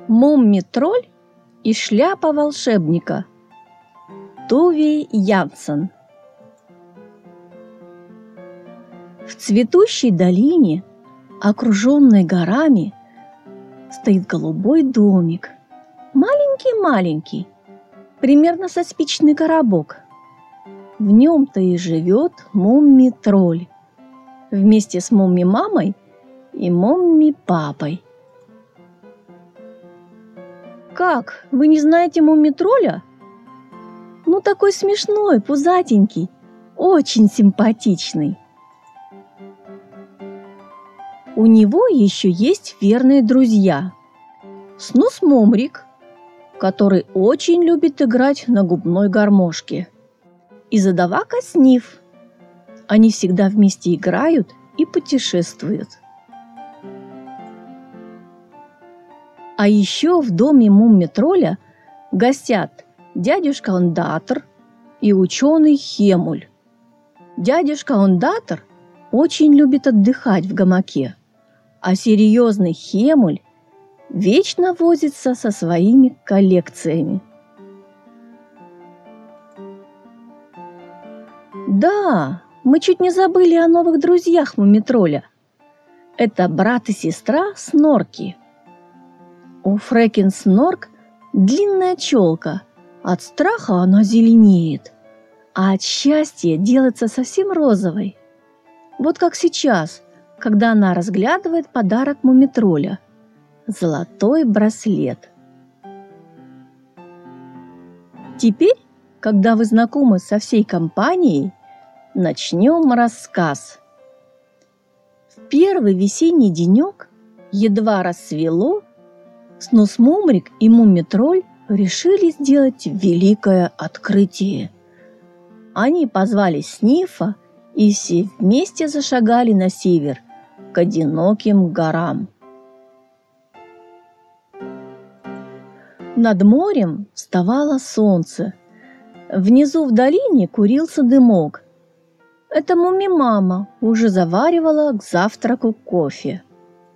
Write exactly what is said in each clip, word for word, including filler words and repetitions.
Мумми-тролль и шляпа волшебника. Туве Янсен. В цветущей долине, окруженной горами, стоит голубой домик. Маленький-маленький, примерно со спичный коробок. В нем-то и живет Мумми-тролль вместе с Мумми-мамой и Мумми-папой. Как? Вы не знаете Мумми-тролля? Ну, такой смешной, пузатенький, очень симпатичный. У него еще есть верные друзья. Снус-мумрик, который очень любит играть на губной гармошке, и задавака Сниф. Они всегда вместе играют и путешествуют. А еще в доме Мумми-тролля гостят дядюшка Ондатр и ученый Хемуль. Дядюшка Ондатр очень любит отдыхать в гамаке, а серьезный Хемуль вечно возится со своими коллекциями. Да, мы чуть не забыли о новых друзьях Мумми-тролля. Это брат и сестра Снорки. У Фрекен Снорк длинная челка, от страха она зеленеет, а от счастья делается совсем розовой. Вот как сейчас, когда она разглядывает подарок Мумми-тролля – золотой браслет. Теперь, когда вы знакомы со всей компанией, начнем рассказ. В первый весенний денек, едва рассвело, Снус-мумрик и Мумми-тролль решили сделать великое открытие. Они позвали Снифа, и все вместе зашагали на север, к одиноким горам. Над морем вставало солнце. Внизу в долине курился дымок. Это Мумми-мама уже заваривала к завтраку кофе.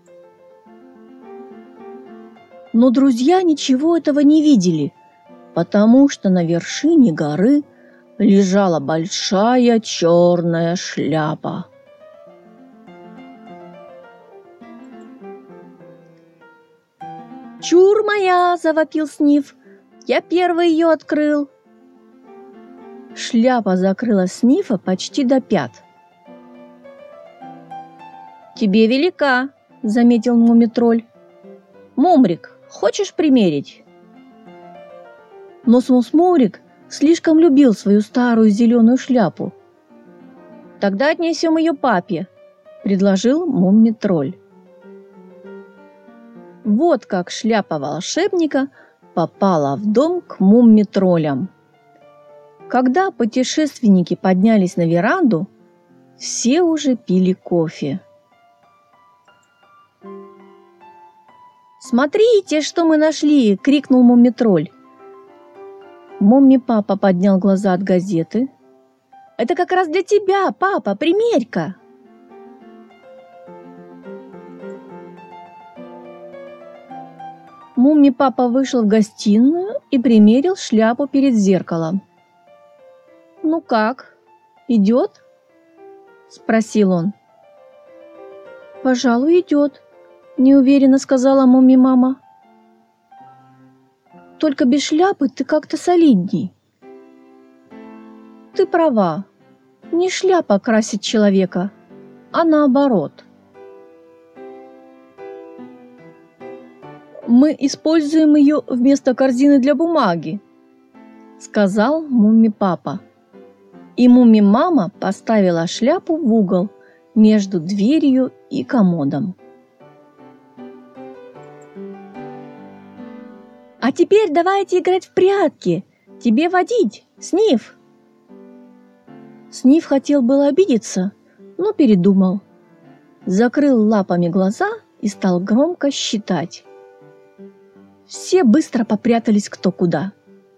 Но друзья ничего этого не видели, потому что на вершине горы лежала большая черная шляпа. «Чур моя!» – завопил Сниф. «Я первый ее открыл!» Шляпа закрыла Снифа почти до пят. «Тебе велика!» – заметил Мумми-тролль. «Мумрик, хочешь примерить?» Но Снус-мумрик слишком любил свою старую зеленую шляпу. «Тогда отнесем ее папе», – предложил Мумми-тролль. Вот как шляпа волшебника попала в дом к Мумми-троллям. Когда путешественники поднялись на веранду, все уже пили кофе. «Смотрите, что мы нашли!» – крикнул Мумми-тролль. Мумми-папа поднял глаза от газеты. «Это как раз для тебя, папа, примерь-ка!» Мумми-папа вышел в гостиную и примерил шляпу перед зеркалом. «Ну как, идет?» – спросил он. «Пожалуй, идет», – неуверенно сказала Мумми-мама. «Только без шляпы ты как-то солидней». «Ты права, не шляпа красит человека, а наоборот». «Мы используем ее вместо корзины для бумаги», – сказал Мумми-папа. И Мумми-мама поставила шляпу в угол между дверью и комодом. «А теперь давайте играть в прятки. Тебе водить, Сниф!» Сниф хотел было обидеться, но передумал. Закрыл лапами глаза и стал громко считать. Все быстро попрятались кто куда.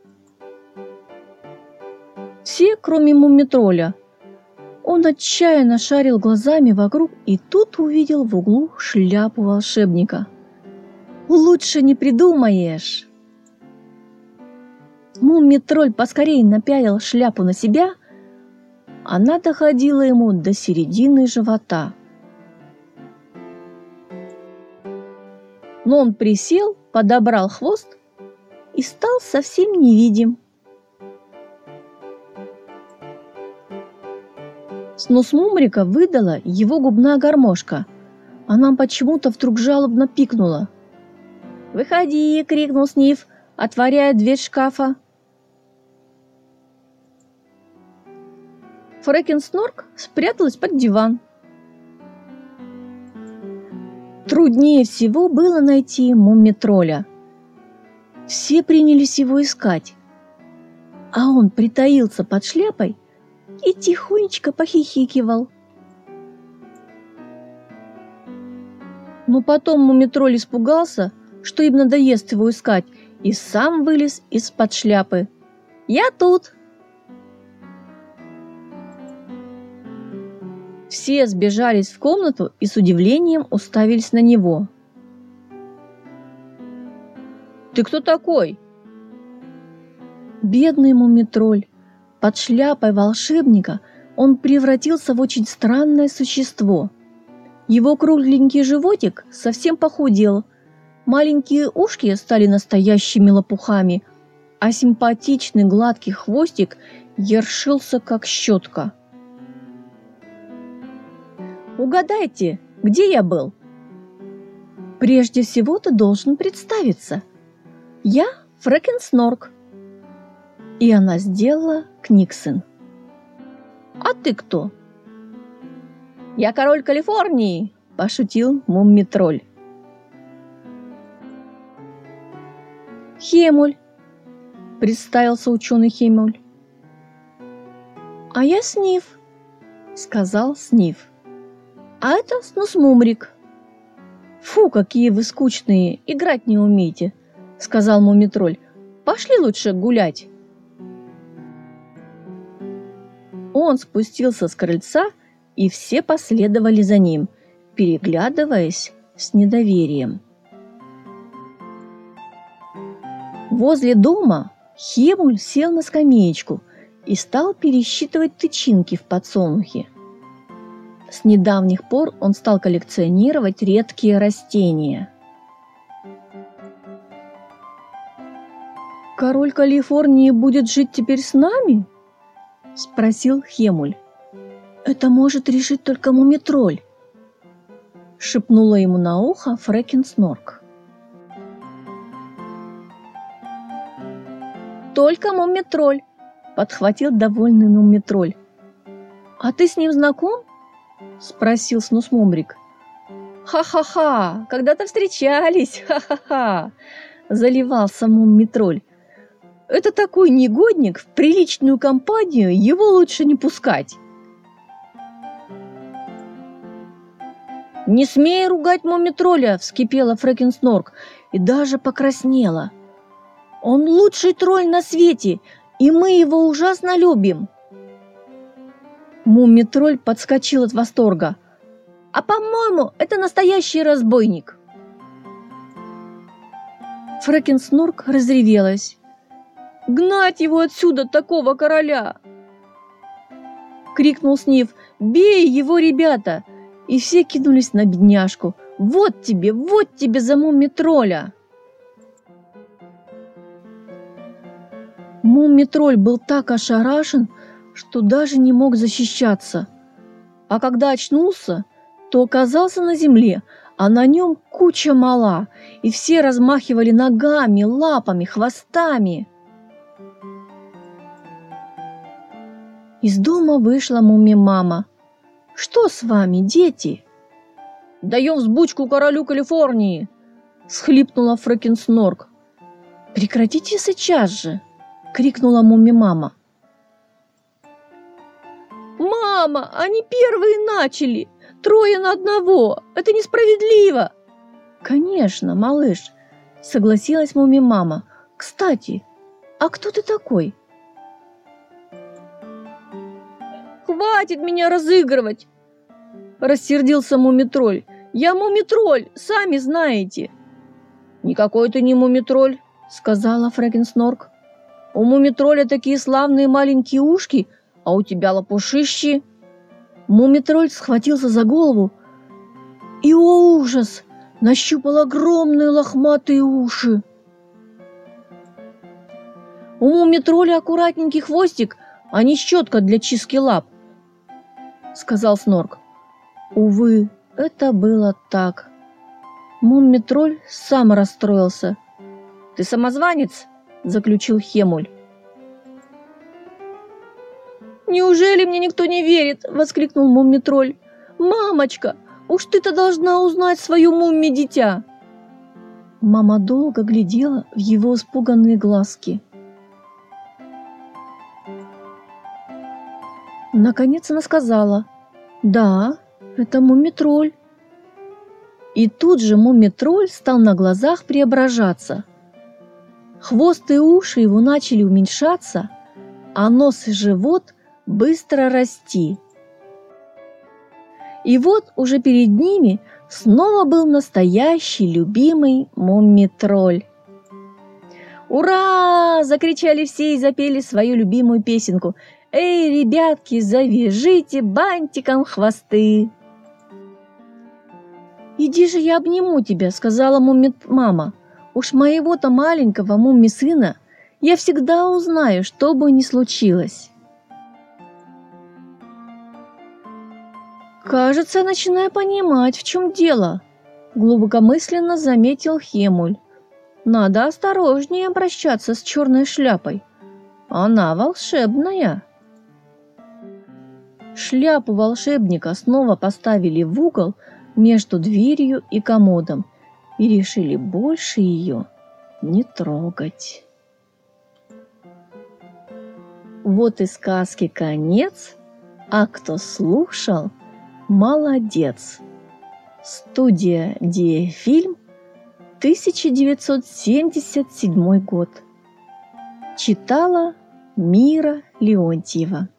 Все, кроме Мумми-тролля. Он отчаянно шарил глазами вокруг и тут увидел в углу шляпу волшебника. Лучше не придумаешь. Мумий-тролль поскорее напялил шляпу на себя. Она доходила ему до середины живота. Но он присел, подобрал хвост и стал совсем невидим. Снусмумрика выдала его губная гармошка. Она почему-то вдруг жалобно пикнула. «Выходи!» — крикнул Сниф, отворяя дверь шкафа. Фрекен Снорк спряталась под диван. Труднее всего было найти Мумий-тролля. Все принялись его искать, а он притаился под шляпой и тихонечко похихикивал. Но потом Мумий-тролль испугался, что им надоест его искать, и сам вылез из-под шляпы. «Я тут!» Все сбежались в комнату и с удивлением уставились на него. «Ты кто такой?» Бедный Мумий-тролль. Под шляпой волшебника он превратился в очень странное существо. Его кругленький животик совсем похудел, маленькие ушки стали настоящими лопухами, а симпатичный гладкий хвостик ершился, как щетка. «Угадайте, где я был?» «Прежде всего ты должен представиться. Я Фрекен Снорк». И она сделала книксон. «А ты кто?» «Я король Калифорнии», – пошутил Мумий-тролль. «Хемуль», – представился ученый Хемуль. «А я Сниф», – сказал Сниф. «А это Снусмумрик». «Фу, какие вы скучные, играть не умеете», – сказал Мумий-тролль. «Пошли лучше гулять». Он спустился с крыльца, и все последовали за ним, переглядываясь с недоверием. Возле дома Хемуль сел на скамеечку и стал пересчитывать тычинки в подсолнухе. С недавних пор он стал коллекционировать редкие растения. «Король Калифорнии будет жить теперь с нами?» – спросил Хемуль. «Это может решить только Мумий-тролль», – шепнула ему на ухо Фрекен Снорк. «Только Мумий-тролль», – подхватил довольный Мумий-тролль. «А ты с ним знаком?» – спросил Снусмумрик. «Ха-ха-ха! Когда-то встречались! Ха-ха-ха!» – заливался Мумий-тролль. «Это такой негодник, в приличную компанию его лучше не пускать!» «Не смей ругать Мумий-тролля!» – вскипела Фрекен Снорк и даже покраснела. «Он лучший тролль на свете, и мы его ужасно любим!» Мумий-тролль подскочил от восторга. «А по-моему, это настоящий разбойник!» Фрекен Снорк разревелась. «Гнать его отсюда, такого короля!» Крикнул Сниф. «Бей его, ребята!» И все кинулись на бедняжку. «Вот тебе, вот тебе за Мумий-тролля!» Мумий-тролль был так ошарашен, что даже не мог защищаться. А когда очнулся, то оказался на земле, а на нем куча мала, и все размахивали ногами, лапами, хвостами. Из дома вышла Муми-мама. «Что с вами, дети?» «Даем взбучку королю Калифорнии!» – схлипнула Фрекен Снорк. «Прекратите сейчас же!» – крикнула Муми-мама. «Мама, они первые начали! Трое на одного! Это несправедливо!» «Конечно, малыш!» – согласилась Муми-мама. «Кстати, а кто ты такой?» «Хватит меня разыгрывать!» – рассердился Мумий-тролль. «Я Мумий-тролль, сами знаете!» «Никакой ты не мумитроль», — сказала Фрекен Снорк. «У мумитроля такие славные маленькие ушки, а у тебя лопушищи». Мумитроль схватился за голову и, о ужас, нащупал огромные лохматые уши. «У мумитроля аккуратненький хвостик, а не щетка для чистки лап», — сказал Снорк. Увы, это было так. Мумитроль сам расстроился. «Ты самозванец?» – заключил Хемуль. «Неужели мне никто не верит?» – воскликнул Мумитроль. «Мамочка, уж ты-то должна узнать свое мумми-дитя!» Мама долго глядела в его испуганные глазки. Наконец она сказала: «Да, это Мумитроль». И тут же Мумитроль стал на глазах преображаться. Хвост и уши его начали уменьшаться, а нос и живот быстро расти. И вот уже перед ними снова был настоящий любимый Мумитроль. «Ура!» – закричали все и запели свою любимую песенку. «Эй, ребятки, завяжите бантиком хвосты!» «Иди же, я обниму тебя», – сказала Муми-мама. «Уж моего-то маленького Муми-сына я всегда узнаю, что бы ни случилось». «Кажется, я начинаю понимать, в чем дело», – глубокомысленно заметил Хемуль. «Надо осторожнее обращаться с черной шляпой. Она волшебная». Шляпу волшебника снова поставили в угол между дверью и комодом и решили больше ее не трогать. Вот и сказки конец, а кто слушал, молодец. Студия Диафильм, тысяча девятьсот семьдесят седьмой год. Читала Мира Леонтьева.